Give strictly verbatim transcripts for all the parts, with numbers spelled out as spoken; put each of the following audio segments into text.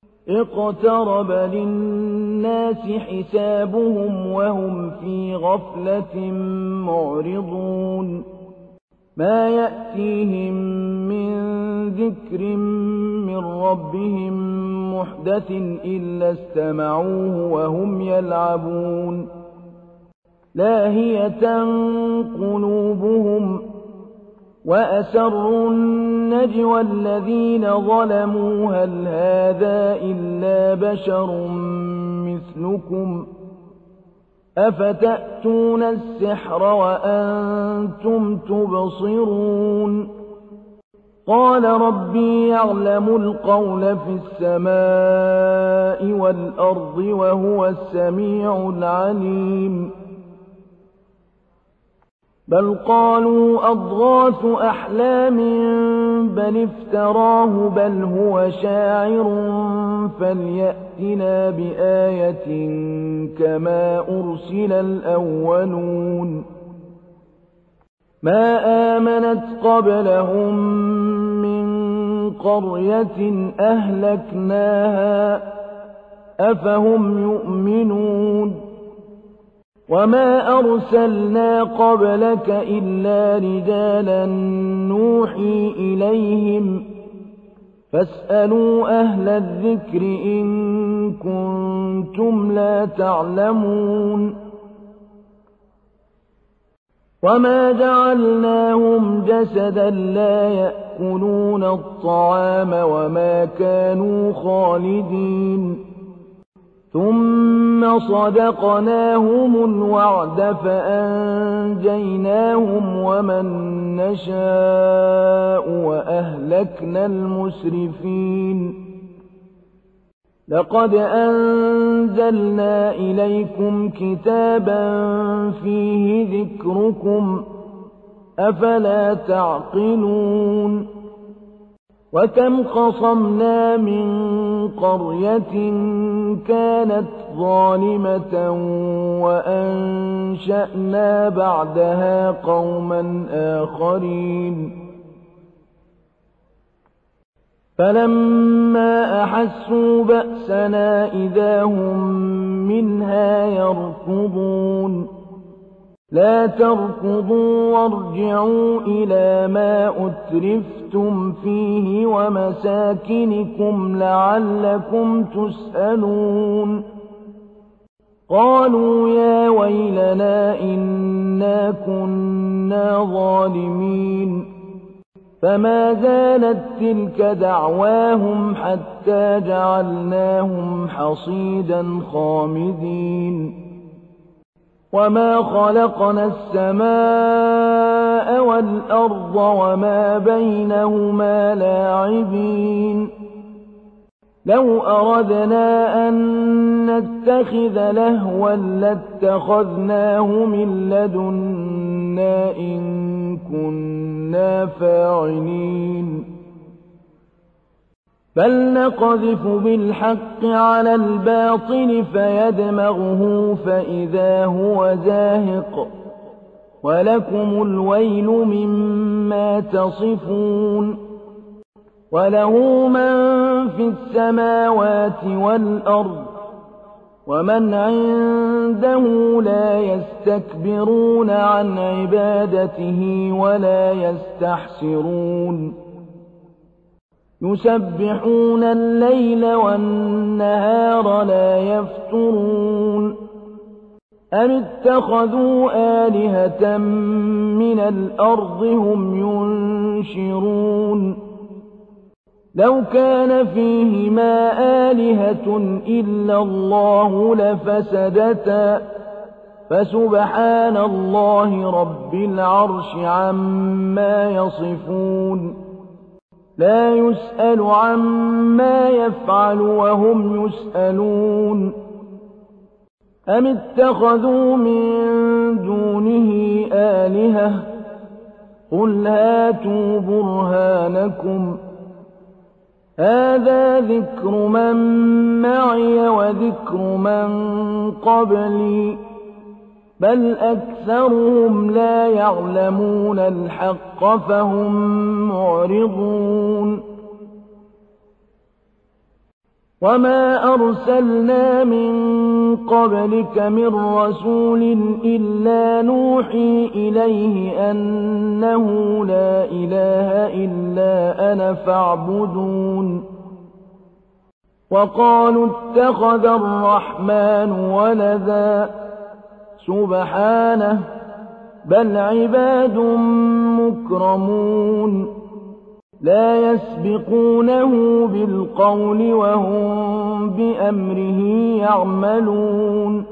اقترب للناس حسابهم وهم في غفلة معرضون ما يأتيهم من ذكر من ربهم محدث إلا استمعوه وهم يلعبون لاهية قلوبهم وأسروا النجوى الذين ظلموا هل هذا إلا بشر مثلكم أفتأتون السحر وأنتم تبصرون قال ربي يعلم القول في السماء والأرض وهو السميع العليم بل قالوا أضغاث أحلام بل افتراه بل هو شاعر فليأتنا بآية كما أرسل الأولون ما آمنت قبلهم من قرية أهلكناها أفهم يؤمنون وما أرسلنا قبلك إلا رجالا نوحي إليهم فاسألوا أهل الذكر إن كنتم لا تعلمون وما جعلناهم جسدا لا يأكلون الطعام وما كانوا خالدين ثم صدقناهم الوعد فأنجيناهم ومن نشاء وأهلكنا المسرفين لقد أنزلنا إليكم كتابا فيه ذكركم أفلا تعقلون وكم قصمنا من قرية كانت ظالمة وأنشأنا بعدها قوما آخرين فلما أحسوا بأسنا إذا هم منها يركضون لا تركضوا وارجعوا إلى ما أترفتم فيه ومساكنكم لعلكم تسألون قالوا يا ويلنا إنا كنا ظالمين فما زالت تلك دعواهم حتى جعلناهم حصيدا خامدين وما خلقنا السماء والأرض وما بينهما لاعبين لو أردنا أن نتخذ لهوا لاتخذناه من لدنا إن كنا فاعلين بل نقذف بالحق على الباطل فيدمغه فإذا هو زاهق ولكم الويل مما تصفون وله من في السماوات والأرض ومن عنده لا يستكبرون عن عبادته ولا يستحسرون يسبحون الليل والنهار لا يفترون أم اتخذوا آلهة من الأرض هم ينشرون لو كان فيهما آلهة إلا الله لفسدتا فسبحان الله رب العرش عما يصفون لا يسأل عما يفعل وهم يسألون أم اتخذوا من دونه آلهة قل هاتوا برهانكم هذا ذكر من معي وذكر من قبلي بل أكثرهم لا يعلمون الحق فهم معرضون وما أرسلنا من قبلك من رسول إلا نوحي إليه أنه لا إله إلا أنا فاعبدون وقالوا اتخذ الرحمن ولدا سبحانه بل عباد مكرمون لا يسبقونه بالقول وهم بأمره يعملون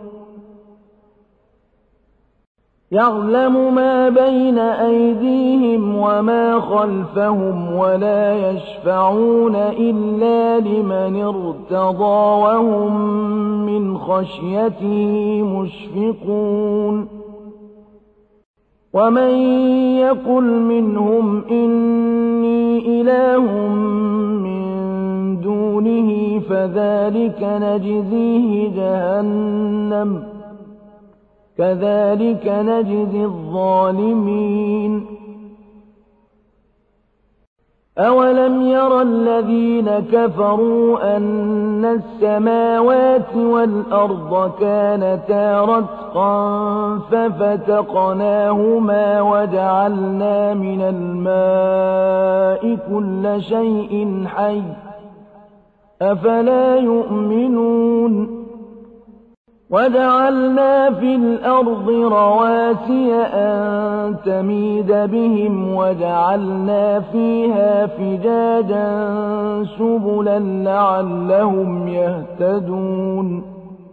يعلم ما بين أيديهم وما خلفهم ولا يشفعون إلا لمن ارتضى وهم من خشيته مشفقون ومن يقل منهم إني إله من دونه فذلك نجزيه جهنم كذلك نجزي الظالمين أولم ير الذين كفروا أن السماوات والأرض كانتا رتقا ففتقناهما وجعلنا من الماء كل شيء حي أفلا يؤمنون وجعلنا في الأرض رواسي أن تميد بهم وجعلنا فيها فجاجا سبلا لعلهم يهتدون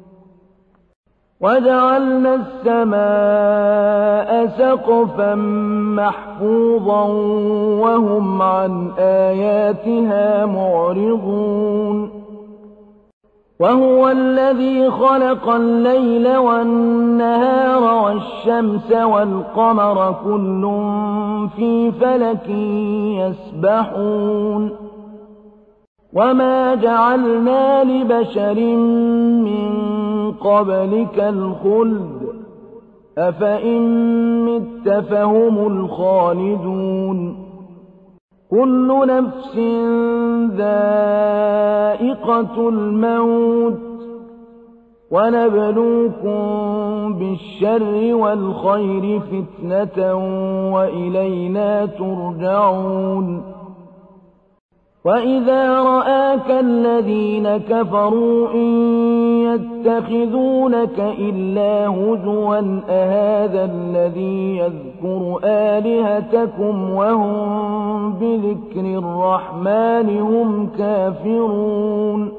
وجعلنا السماء سقفا محفوظا وهم عن آياتها معرضون وهو الذي خلق الليل والنهار والشمس والقمر كل في فلك يسبحون وما جعلنا لبشر من قبلك الخلد أفإن مت فهم الخالدون كل نفس ذائقة الموت ونبلوكم بالشر والخير فتنة وإلينا ترجعون وإذا رآك الذين كفروا إن يتخذونك إلا هزوا أهذا الذي يذكر آلهتكم وهم بذكر الرحمن هم كافرون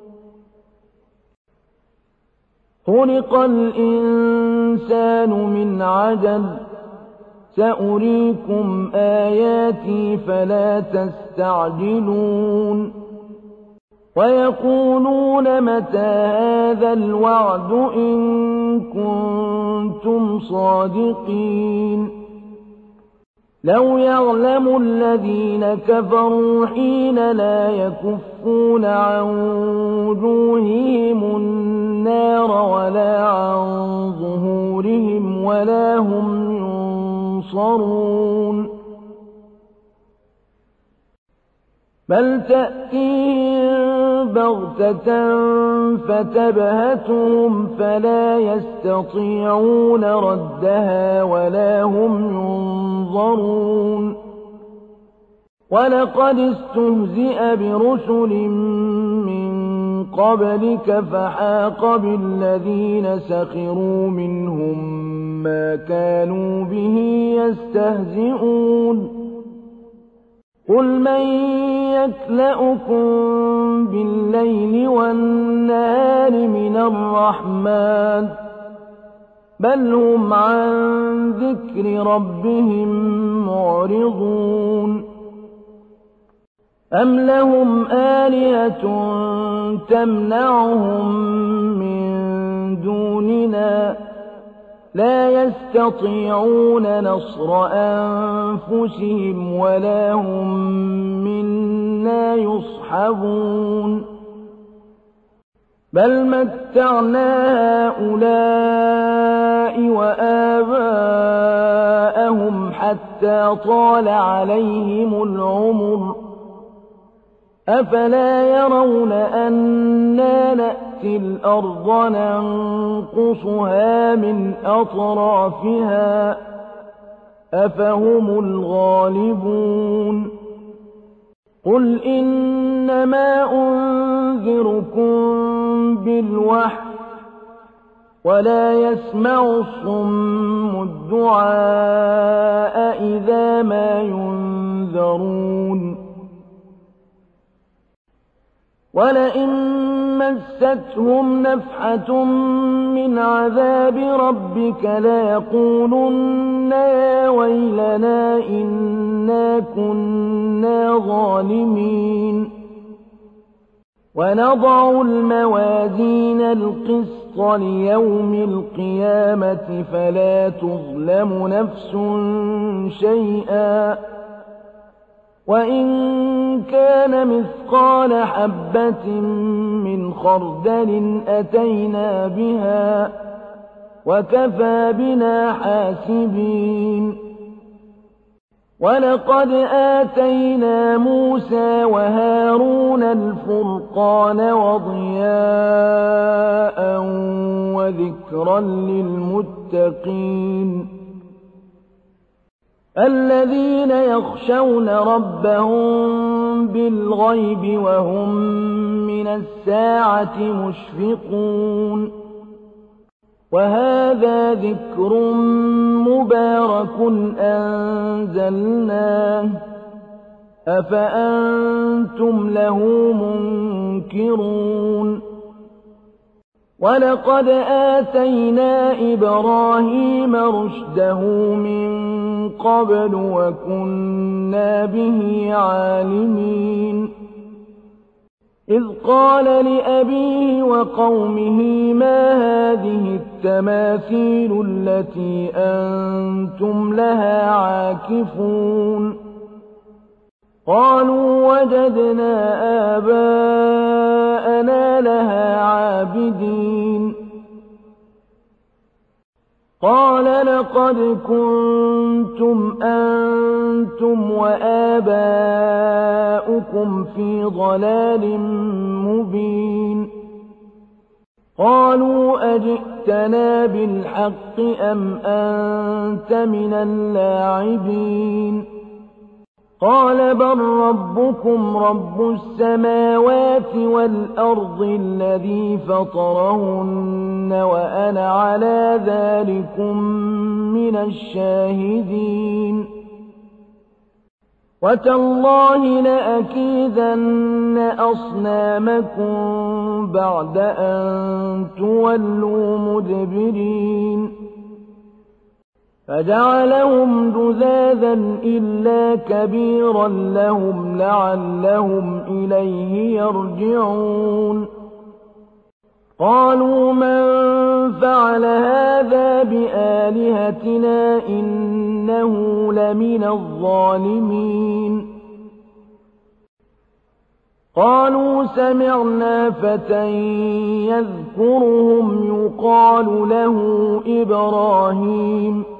خلق الإنسان من عجل سأريكم آياتي فلا تستعجلون ويقولون متى هذا الوعد إن كنتم صادقين لو يعلم الذين كفروا حين لا يكفون عن وجوههم النار ولا عن ظهورهم ولا هم ينصرون بل تأتيهم بغتة فتبهتهم فلا يستطيعون ردها ولا هم ينظرون ولقد استهزئ برسل من قبلك فحاق بالذين سخروا منهم ما كانوا به يستهزئون قل من يكلؤكم بالليل والنهار من الرحمن بل هم عن ذكر ربهم معرضون أم لهم آلهة تمنعهم من دوننا لا يستطيعون نصر أنفسهم ولا هم منا يصحبون بل متعنا هؤلاء وآباءهم حتى طال عليهم العمر أفلا يرون أن نأتي الأرض ننقصها من أطرافها أفهم الغالبون قل إنما أنذركم بالوحي ولا يسمع الصم الدعاء إذا ما ينذرون ولئن مستهم نفحة من عذاب ربك ليقولن يا ويلنا إنا كنا ظالمين ونضع الموازين القسط ليوم القيامة فلا تظلم نفس شيئا وإن كان مثقال حبة من خردل أتينا بها وكفى بنا حاسبين ولقد آتينا موسى وهارون الفرقان وضياء وذكرا للمتقين الذين يخشون ربهم بالغيب وهم من الساعة مشفقون وهذا ذكر مبارك أنزلناه أفأنتم له منكرون ولقد آتينا إبراهيم رشده من قبل وكنا به عالمين إذ قال لأبيه وقومه ما هذه التماثيل التي أنتم لها عاكفون قالوا وجدنا آباءنا لها عابدين قال لقد كنتم أنتم وآباؤكم في ضلال مبين قالوا أجئتنا بالحق أم أنت من اللاعبين قال بل ربكم رب السماوات والأرض الذي فطرهن وأنا على ذلكم من الشاهدين وتالله لأكيدن أصنامكم بعد أن تولوا مدبرين فجعلهم جذاذا إلا كبيرا لهم لعلهم إليه يرجعون قالوا من فعل هذا بآلهتنا إنه لمن الظالمين قالوا سمعنا فتى يذكرهم يقال له إبراهيم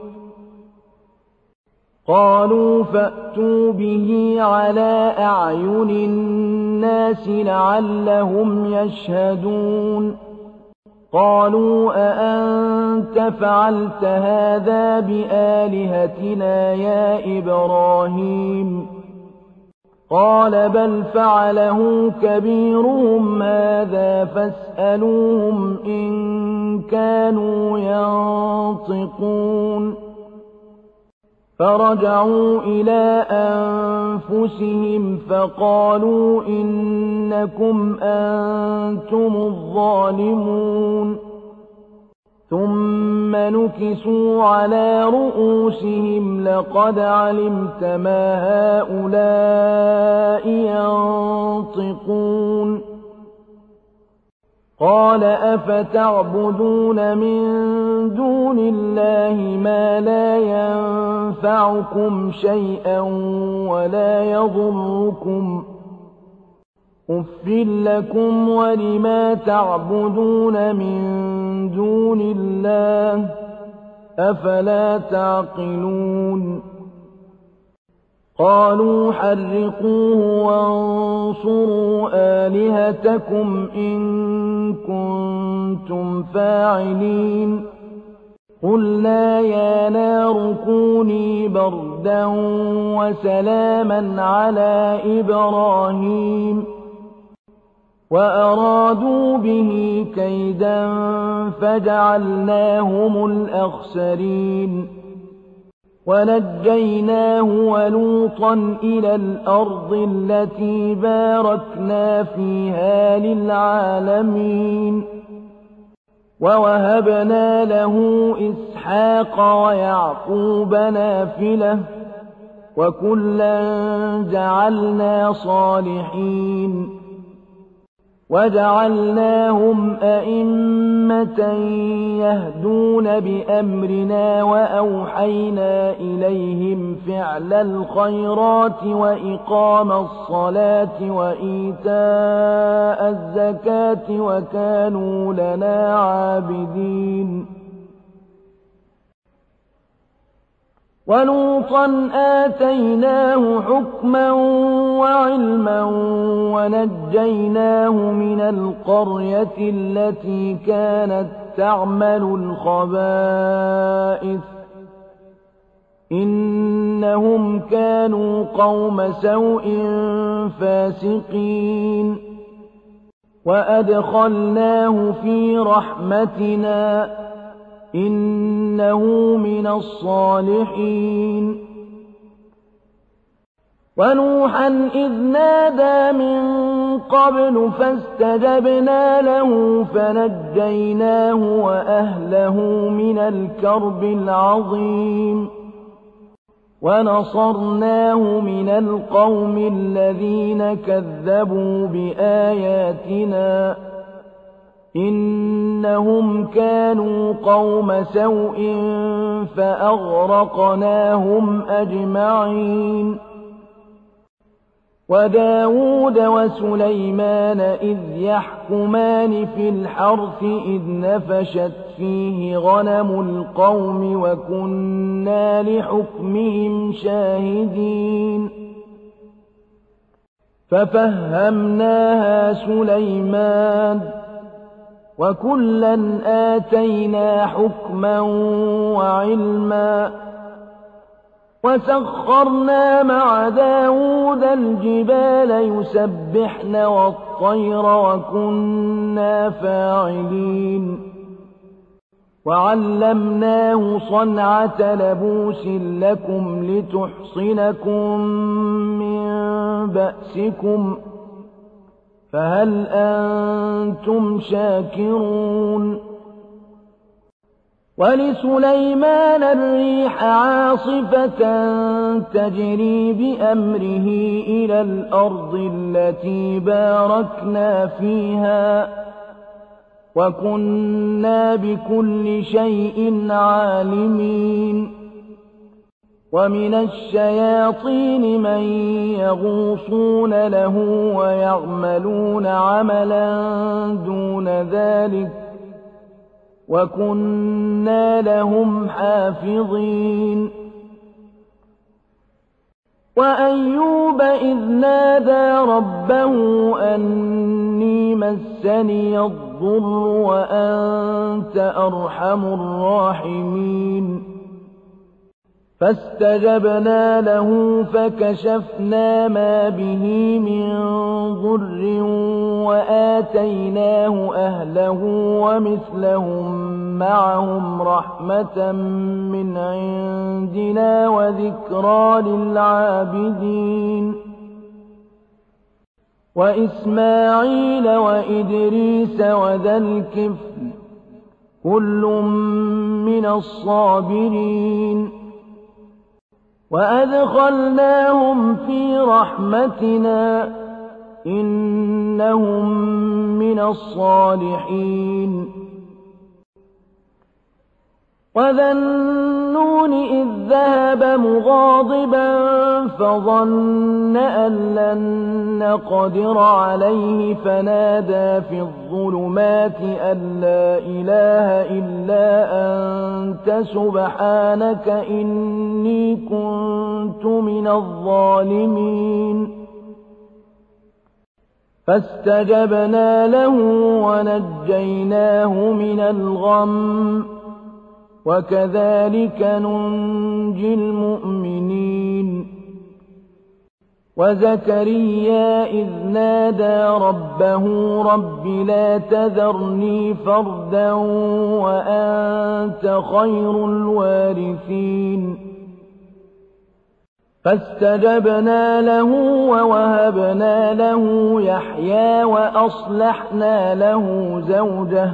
قالوا فأتوا به على أعين الناس لعلهم يشهدون قالوا أأنت فعلت هذا بآلهتنا يا إبراهيم قال بل فعله كبيرهم هذا فاسألوهم إن كانوا ينطقون فرجعوا إلى أنفسهم فقالوا إنكم أنتم الظالمون ثم نكسوا على رؤوسهم لقد علمت ما هؤلاء ينطقون قال أفتعبدون من دون الله ما لا ينفعكم شيئا ولا يضركم أف لكم ولما تعبدون من دون الله أفلا تعقلون قالوا حرقوه وانصروا آلهتكم إن كنتم فاعلين قلنا يا نار كوني بردا وسلاما على إبراهيم وأرادوا به كيدا فجعلناهم الأخسرين ونجيناه ولوطا إلى الأرض التي باركنا فيها للعالمين ووهبنا له إسحاق ويعقوب نافلة وكلا جعلنا صالحين وجعلناهم أئمة يهدون بأمرنا وأوحينا إليهم فعل الخيرات وإقام الصلاة وإيتاء الزكاة وكانوا لنا عابدين ولوطا آتيناه حكما وعلما ونجيناه من القرية التي كانت تعمل الخبائث إنهم كانوا قوم سوء فاسقين وأدخلناه في رحمتنا إنه من الصالحين ونوحا إذ نادى من قبل فاستجبنا له فنجيناه وأهله من الكرب العظيم ونصرناه من القوم الذين كذبوا بآياتنا إنهم كانوا قوم سوء فأغرقناهم أجمعين وداود وسليمان إذ يحكمان في الحرث إذ نفشت فيه غنم القوم وكنا لحكمهم شاهدين ففهمناها سليمان وكلا آتينا حكما وعلما وسخرنا مع داود الجبال يسبحن والطير وكنا فاعلين وعلمناه صنعة لبوس لكم لتحصنكم من بأسكم فهل أنتم شاكرون ولسليمان الريح عاصفة تجري بأمره إلى الأرض التي باركنا فيها وكنا بكل شيء عالمين ومن الشياطين من يغوصون له ويعملون عملا دون ذلك وكنا لهم حافظين وأيوب إذ نادى ربه أني مسني الضر وأنت أرحم الراحمين فاستجبنا له فكشفنا ما به من ضر وآتيناه أهله ومثلهم معهم رحمة من عندنا وذكرى للعابدين وإسماعيل وإدريس وذا الكفل كل من الصابرين وأدخلناهم في رحمتنا إنهم من الصالحين وَذَا النُّونِ إِذ ذَّهَبَ مُغَاضِبًا فَظَنَّ أَن لَّن نَّقْدِرَ عَلَيْهِ فَنَادَىٰ فِي الظُّلُمَاتِ أَن لَّا إِلَٰهَ إِلَّا أَنتَ سُبْحَانَكَ إِنِّي كُنتُ مِنَ الظَّالِمِينَ فَاسْتَجَبْنَا لَهُ وَنَجَّيْنَاهُ مِنَ الْغَمِّ وَكَذَٰلِكَ نُنجِي الْمُؤْمِنِينَ وَزَكَرِيَّا إِذْ نَادَىٰ رَبَّهُ رَبِّ لَا تَذَرْنِي فَرْدًا وَأَنتَ خَيْرُ الْوَارِثِينَ فَاسْتَجَبْنَا لَهُ وَوَهَبْنَا لَهُ يَحْيَىٰ وَأَصْلَحْنَا لَهُ زَوْجَهُ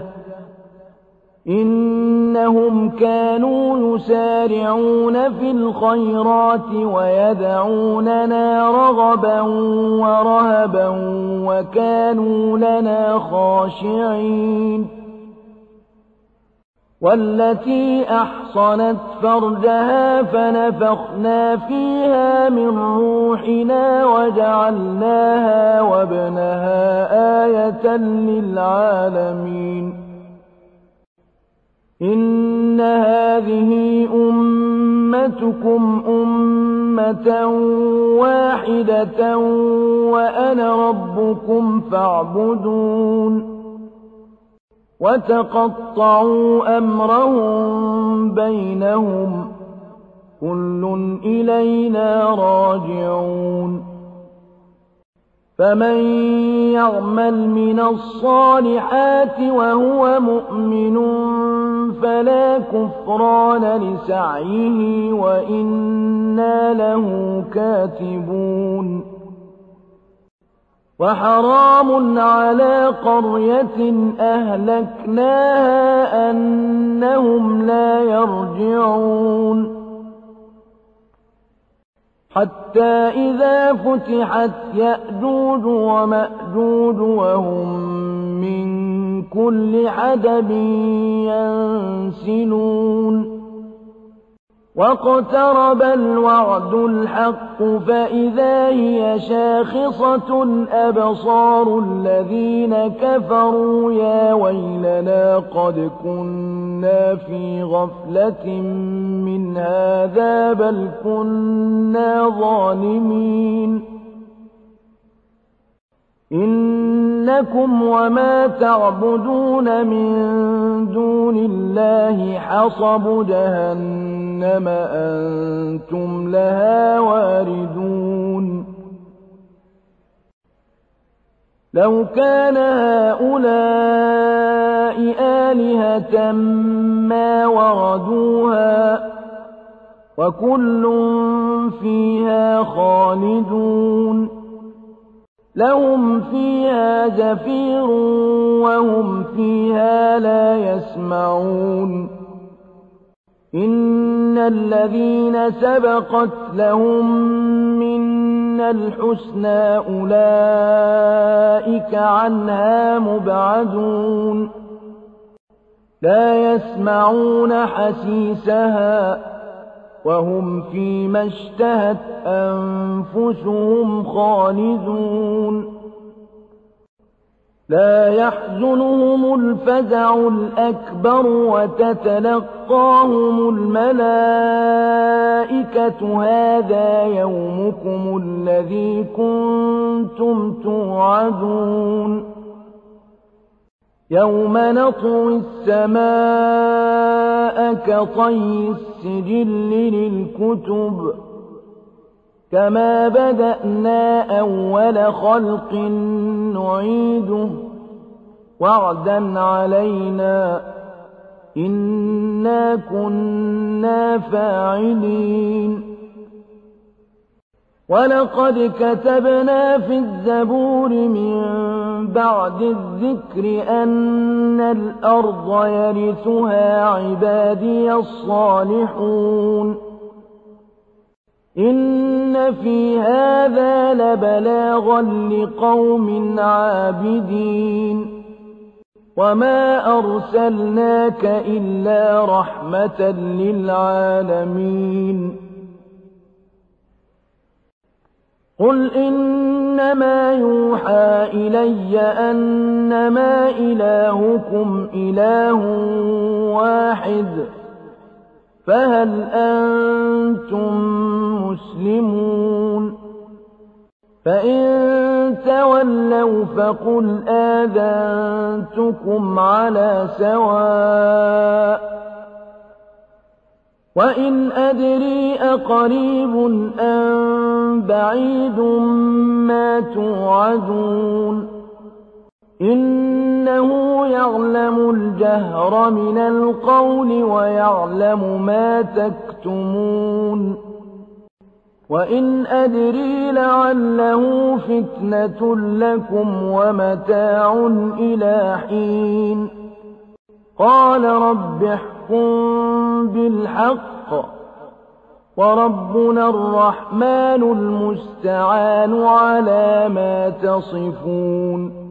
إِنَّهُمْ كَانُوا يُسَارِعُونَ فِي الْخَيْرَاتِ وَيَدْعُونَنَا رَغَبًا وَرَهَبًا وَكَانُوا لَنَا خَاشِعِينَ وَالَّتِي أَحْصَنَتْ فَرْجَهَا فَنَفَخْنَا فِيهَا مِن رُّوحِنَا وَجَعَلْنَاهَا وَابْنَهَا آيَةً لِّلْعَالَمِينَ إِنَّ هَٰذِهِ أُمَّتُكُمْ أُمَّةً وَاحِدَةً وَأَنَا رَبُّكُمْ فَاعْبُدُونِ وَتَقَطَّعُوا أَمْرَهُم بَيْنَهُمْ كُلٌّ إِلَيْنَا رَاجِعُونَ فَمَن يَعْمَلْ مِنَ الصَّالِحَاتِ وَهُوَ مُؤْمِنٌ فَلَا كُفْرَانَ لِسَعْيِهِ وَإِنَّا لَهُ كَاتِبُونَ وَحَرَامٌ عَلَىٰ قَرْيَةٍ أَهْلَكْنَاهَا أَنَّهُمْ لَا يَرْجِعُونَ حَتَّىٰ إِذَا فُتِحَتْ يَأْجُوجُ وَمَأْجُوجُ وَهُم مِّن كُلِّ حَدَبٍ يَنسِلُونَ وَاقْتَرَبَ الْوَعْدُ الْحَقُّ فَإِذَا هِيَ شَاخِصَةٌ أَبْصَارُ الَّذِينَ كَفَرُوا يَا وَيْلَنَا قَدْ كُنَّا فِي غَفْلَةٍ مِّنْ هَٰذَا بَلْ كُنَّا ظَالِمِينَ إِنَّكُمْ وَمَا تَعْبُدُونَ مِن دُونِ اللَّهِ حَصَبُ جَهَنَّمَ أَنتُمْ لَهَا وَارِدُونَ لَوْ كَانَ هَٰؤُلَاءِ آلِهَةً مَّا وَرَدُوهَا وَكُلٌّ فِيهَا خَالِدُونَ لَهُمْ فِيهَا زَفِيرٌ وَهُمْ فِيهَا لَا يَسْمَعُونَ إِنَّ الَّذِينَ سَبَقَتْ لَهُم مِّنَّا الْحُسْنَىٰ أُولَٰئِكَ عَنْهَا مُبْعَدُونَ لَا يَسْمَعُونَ حَسِيسَهَا وَهُمْ فِيمَا اشْتَهَتْ أَنفُسُهُمْ خَالِدُونَ لَا يَحْزُنُهُمُ الْفَزَعُ الْأَكْبَرُ وَتَتَلَقَّاهُمُ الْمَلَائِكَةُ هَٰذَا يَوْمُكُمُ الَّذِي كُنتُمْ تُوعَدُونَ يَوْمَ نَطْوِي السَّمَاءَ كَطَيِّ السِّجِلِّ لِلْكُتُبِ كَمَا بَدَأْنَا أَوَّلَ خَلْقٍ نُّعِيدُهُ وَعْدًا عَلَيْنَا إِنَّا كُنَّا فَاعِلِينَ وَلَقَدْ كَتَبْنَا فِي الزَّبُورِ مِن بَعْدِ الذِّكْرِ أَنَّ الْأَرْضَ يَرِثُهَا عِبَادِيَ الصَّالِحُونَ إِنَّ فِي هَٰذَا لَبَلَاغًا لِّقَوْمٍ عَابِدِينَ وما أرسلناك إلا رحمة للعالمين قل إنما يوحى إلي أنما إلهكم إله واحد فهل أنتم مسلمون فإن تولوا فقل آذنتكم على سواء وإن أدري أقريب أم بعيد ما توعدون إنه يعلم الجهر من القول ويعلم ما تكتمون وإن أدري لعله فتنة لكم ومتاع إلى حين قال رب احكم بالحق وربنا الرحمن المستعان على ما تصفون